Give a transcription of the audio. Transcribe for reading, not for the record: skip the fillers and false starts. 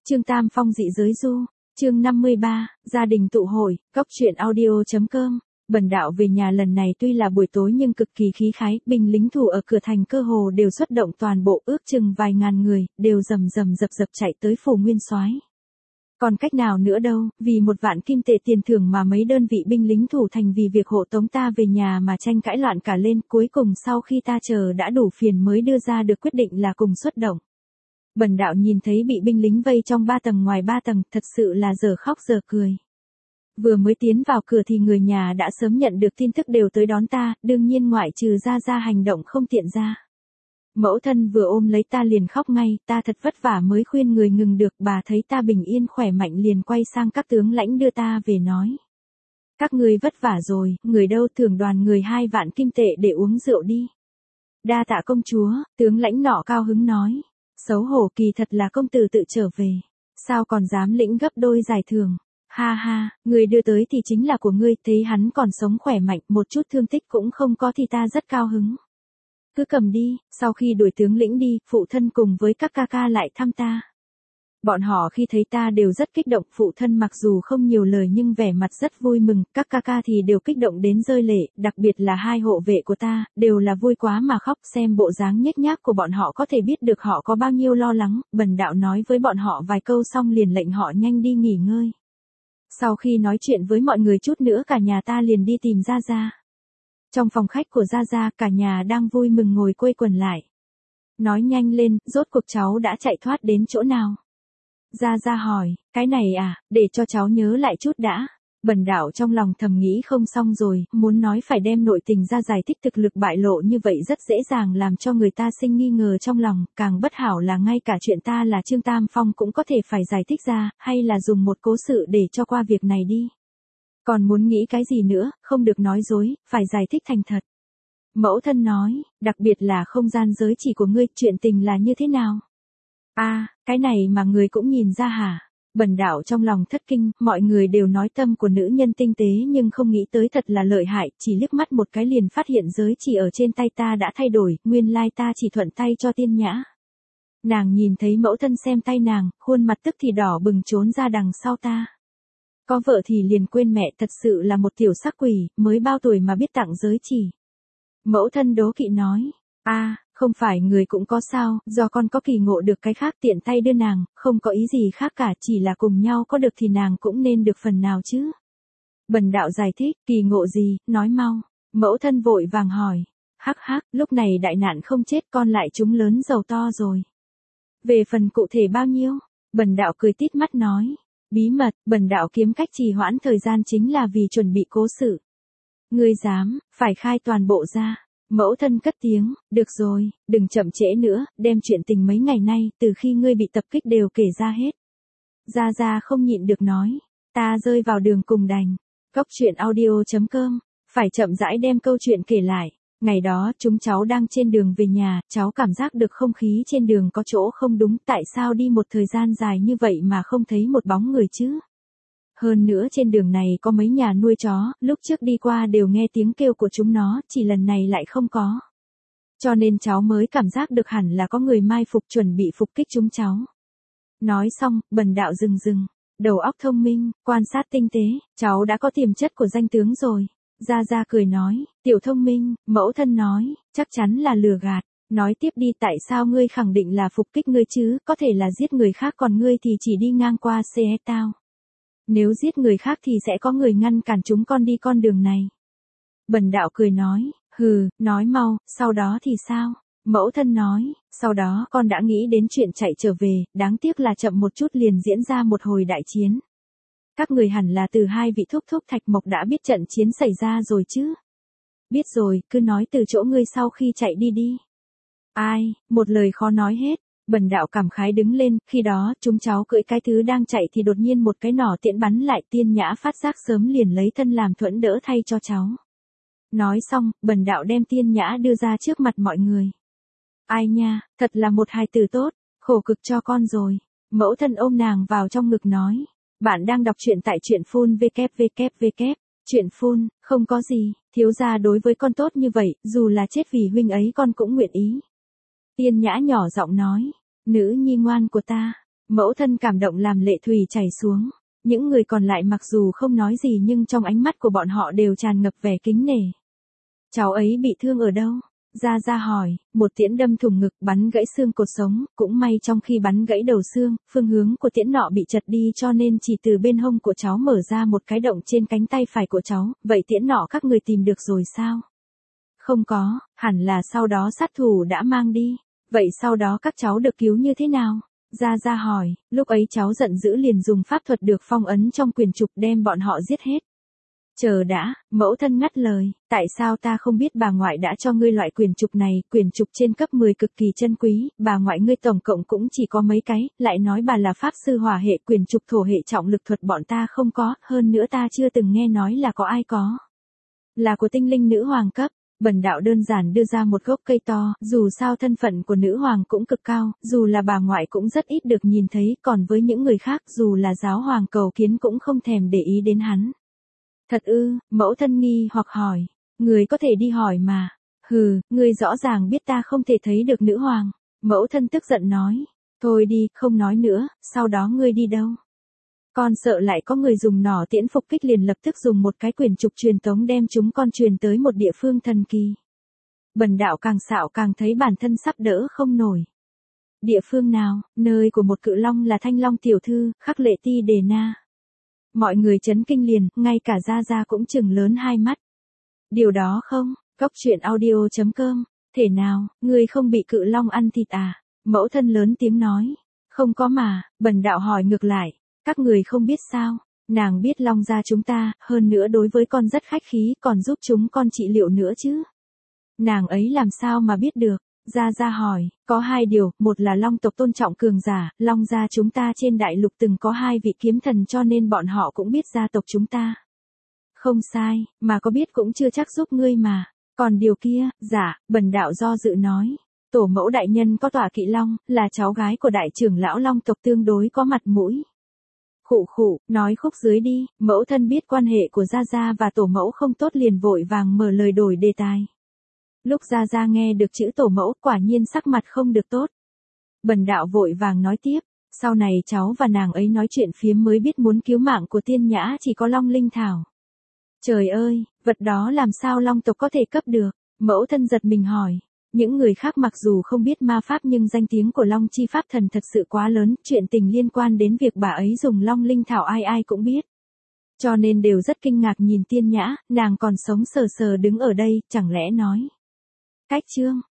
Trương Tam Phong dị giới du, chương 53, gia đình tụ hội, góc truyện audio.com. Bần đạo về nhà lần này tuy là buổi tối nhưng cực kỳ khí khái, binh lính thủ ở cửa thành cơ hồ đều xuất động toàn bộ ước chừng vài ngàn người, đều rầm rầm dập dập chạy tới phủ nguyên soái. Còn cách nào nữa đâu, vì 1 vạn kim tệ tiền thưởng mà mấy đơn vị binh lính thủ thành vì việc hộ tống ta về nhà mà tranh cãi loạn cả lên, cuối cùng sau khi ta chờ đã đủ phiền mới đưa ra được quyết định là cùng xuất động. Bần đạo nhìn thấy bị binh lính vây trong 3 tầng ngoài 3 tầng, thật sự là giờ khóc giờ cười. Vừa mới tiến vào cửa thì người nhà đã sớm nhận được tin tức đều tới đón ta, đương nhiên ngoại trừ ra hành động không tiện ra. Mẫu thân vừa ôm lấy ta liền khóc ngay, ta thật vất vả mới khuyên người ngừng được, bà thấy ta bình yên khỏe mạnh liền quay sang các tướng lãnh đưa ta về nói. Các ngươi vất vả rồi, người đâu thưởng đoàn người 2 vạn kim tệ để uống rượu đi. Đa tạ công chúa, tướng lãnh nọ cao hứng nói. Xấu hổ, kỳ thật là công tử tự trở về. Sao còn dám lĩnh gấp đôi giải thưởng. Ha ha, người đưa tới thì chính là của ngươi, thấy hắn còn sống khỏe mạnh, một chút thương tích cũng không có thì ta rất cao hứng. Cứ cầm đi, sau khi đuổi tướng lĩnh đi, phụ thân cùng với các ca ca lại thăm ta. Bọn họ khi thấy ta đều rất kích động, phụ thân mặc dù không nhiều lời nhưng vẻ mặt rất vui mừng, các ca ca thì đều kích động đến rơi lệ, đặc biệt là 2 hộ vệ của ta, đều là vui quá mà khóc, xem bộ dáng nhếch nhác của bọn họ có thể biết được họ có bao nhiêu lo lắng. Bần đạo nói với bọn họ vài câu xong liền lệnh họ nhanh đi nghỉ ngơi. Sau khi nói chuyện với mọi người chút nữa cả nhà ta liền đi tìm Gia. Trong phòng khách của Gia, cả nhà đang vui mừng ngồi quây quần lại. Nói nhanh lên, rốt cuộc cháu đã chạy thoát đến chỗ nào? Gia hỏi, cái này à, để cho cháu nhớ lại chút đã. Bần đạo trong lòng thầm nghĩ không xong rồi, muốn nói phải đem nội tình ra giải thích thực lực bại lộ như vậy rất dễ dàng làm cho người ta sinh nghi ngờ trong lòng, càng bất hảo là ngay cả chuyện ta là Trương Tam Phong cũng có thể phải giải thích ra, hay là dùng một cố sự để cho qua việc này đi. Còn muốn nghĩ cái gì nữa, không được nói dối, phải giải thích thành thật. Mẫu thân nói, đặc biệt là không gian giới chỉ của ngươi, chuyện tình là như thế nào? Cái này mà người cũng nhìn ra hả? Bần đạo trong lòng thất kinh, mọi người đều nói tâm của nữ nhân tinh tế nhưng không nghĩ tới thật là lợi hại, chỉ liếc mắt một cái liền phát hiện giới chỉ ở trên tay ta đã thay đổi, nguyên lai ta chỉ thuận tay cho Tiên Nhã. Nàng nhìn thấy mẫu thân xem tay nàng, khuôn mặt tức thì đỏ bừng trốn ra đằng sau ta. Có vợ thì liền quên mẹ, thật sự là một tiểu sắc quỷ, mới bao tuổi mà biết tặng giới chỉ. Mẫu thân đố kỵ nói, không phải người cũng có sao, do con có kỳ ngộ được cái khác tiện tay đưa nàng, không có ý gì khác cả, chỉ là cùng nhau có được thì nàng cũng nên được phần nào chứ. Bần đạo giải thích, kỳ ngộ gì, nói mau. Mẫu thân vội vàng hỏi, hắc, lúc này đại nạn không chết con lại trúng lớn giàu to rồi. Về phần cụ thể bao nhiêu? Bần đạo cười tít mắt nói, bí mật, bần đạo kiếm cách trì hoãn thời gian chính là vì chuẩn bị cố sự. Ngươi dám, phải khai toàn bộ ra. Mẫu thân cất tiếng, được rồi, đừng chậm trễ nữa, đem chuyện tình mấy ngày nay, từ khi ngươi bị tập kích đều kể ra hết. Gia không nhịn được nói, ta rơi vào đường cùng đành. Góc truyện audio.com, phải chậm rãi đem câu chuyện kể lại. Ngày đó, chúng cháu đang trên đường về nhà, cháu cảm giác được không khí trên đường có chỗ không đúng, tại sao đi một thời gian dài như vậy mà không thấy một bóng người chứ? Hơn nữa trên đường này có mấy nhà nuôi chó, lúc trước đi qua đều nghe tiếng kêu của chúng nó, chỉ lần này lại không có. Cho nên cháu mới cảm giác được hẳn là có người mai phục chuẩn bị phục kích chúng cháu. Nói xong, bần đạo dừng, đầu óc thông minh, quan sát tinh tế, cháu đã có tiềm chất của danh tướng rồi. Gia cười nói, tiểu thông minh, mẫu thân nói, chắc chắn là lừa gạt. Nói tiếp đi, tại sao ngươi khẳng định là phục kích ngươi chứ, có thể là giết người khác còn ngươi thì chỉ đi ngang qua xe tao. Nếu giết người khác thì sẽ có người ngăn cản chúng con đi con đường này. Bần đạo cười nói, nói mau, sau đó thì sao? Mẫu thân nói, sau đó con đã nghĩ đến chuyện chạy trở về, đáng tiếc là chậm một chút liền diễn ra một hồi đại chiến. Các người hẳn là từ 2 vị thúc Thạch Mộc đã biết trận chiến xảy ra rồi chứ? Biết rồi, cứ nói từ chỗ ngươi sau khi chạy đi. Một lời khó nói hết. Bần đạo cảm khái đứng lên, khi đó, chúng cháu cưỡi cái thứ đang chạy thì đột nhiên một cái nỏ tiễn bắn lại, Tiên Nhã phát giác sớm liền lấy thân làm thuẫn đỡ thay cho cháu. Nói xong, bần đạo đem Tiên Nhã đưa ra trước mặt mọi người. Ai nha, thật là một hài tử tốt, khổ cực cho con rồi. Mẫu thân ôm nàng vào trong ngực nói, bạn đang đọc truyện tại truyện phun www. Truyện phun, không có gì, thiếu gia đối với con tốt như vậy, dù là chết vì huynh ấy con cũng nguyện ý. Tiên Nhã nhỏ giọng nói, nữ nhi ngoan của ta, Mẫu thân cảm động làm lệ thủy chảy xuống. Những người còn lại mặc dù không nói gì nhưng trong ánh mắt của bọn họ đều tràn ngập vẻ kính nể. Cháu ấy bị thương ở đâu? Gia Gia hỏi, một tiễn đâm thủng ngực bắn gãy xương cột sống, cũng may trong khi bắn gãy đầu xương, phương hướng của tiễn nọ bị chật đi cho nên chỉ từ bên hông của cháu mở ra một cái động trên cánh tay phải của cháu, vậy tiễn nọ các người tìm được rồi sao? Không có, hẳn là sau đó sát thủ đã mang đi. Vậy sau đó các cháu được cứu như thế nào? Gia Gia hỏi, lúc ấy cháu giận dữ liền dùng pháp thuật được phong ấn trong quyền trục đem bọn họ giết hết. Chờ đã, mẫu thân ngắt lời, tại sao ta không biết bà ngoại đã cho ngươi loại quyền trục này, quyền trục trên cấp 10 cực kỳ chân quý, bà ngoại ngươi tổng cộng cũng chỉ có mấy cái, lại nói bà là pháp sư hỏa hệ, quyền trục thổ hệ trọng lực thuật bọn ta không có, hơn nữa ta chưa từng nghe nói là có ai có. Là của tinh linh nữ hoàng cấp. Bần đạo đơn giản đưa ra một gốc cây to, dù sao thân phận của nữ hoàng cũng cực cao, dù là bà ngoại cũng rất ít được nhìn thấy, còn với những người khác dù là giáo hoàng cầu kiến cũng không thèm để ý đến hắn. Thật ư, mẫu thân nghi hoặc hỏi, người có thể đi hỏi mà. Hừ, ngươi rõ ràng biết ta không thể thấy được nữ hoàng. Mẫu thân tức giận nói, thôi đi, không nói nữa, sau đó ngươi đi đâu? Con sợ lại có người dùng nỏ tiễn phục kích liền lập tức dùng một cái quyền trục truyền tống đem chúng con truyền tới một địa phương thần kỳ. Bần đạo càng xạo càng thấy bản thân sắp đỡ không nổi. Địa phương nào, nơi của một cự long là Thanh Long tiểu thư, Khắc Lệ Ti Đề Na. Mọi người chấn kinh liền, ngay cả Gia Gia cũng trừng lớn hai mắt. Điều đó không, Cốc Truyện Audio.com, thể nào, ngươi không bị cự long ăn thịt à? Mẫu thân lớn tiếng nói, không có mà, bần đạo hỏi ngược lại. Các người không biết sao, nàng biết long gia chúng ta, hơn nữa đối với con rất khách khí, còn giúp chúng con trị liệu nữa chứ. Nàng ấy làm sao mà biết được? Gia Gia hỏi, có hai điều, một là long tộc tôn trọng cường giả, long gia chúng ta trên đại lục từng có hai vị kiếm thần cho nên bọn họ cũng biết gia tộc chúng ta. Không sai, mà có biết cũng chưa chắc giúp ngươi mà. Còn điều kia, dạ, bần đạo do dự nói. Tổ mẫu đại nhân có tọa kỵ long, là cháu gái của đại trưởng lão long tộc tương đối có mặt mũi. Khụ khụ, nói khúc dưới đi, mẫu thân biết quan hệ của Gia Gia và tổ mẫu không tốt liền vội vàng mở lời đổi đề tài. Lúc Gia Gia nghe được chữ tổ mẫu quả nhiên sắc mặt không được tốt. Bần đạo vội vàng nói tiếp, sau này cháu và nàng ấy nói chuyện phiếm mới biết muốn cứu mạng của tiên nhã chỉ có long linh thảo. Trời ơi, vật đó làm sao long tộc có thể cấp được? Mẫu thân giật mình hỏi. Những người khác mặc dù không biết ma pháp nhưng danh tiếng của Long Chi Pháp Thần thật sự quá lớn, chuyện tình liên quan đến việc bà ấy dùng Long Linh Thảo ai ai cũng biết. Cho nên đều rất kinh ngạc nhìn tiên nhã, nàng còn sống sờ sờ đứng ở đây, chẳng lẽ nói. Cách chương,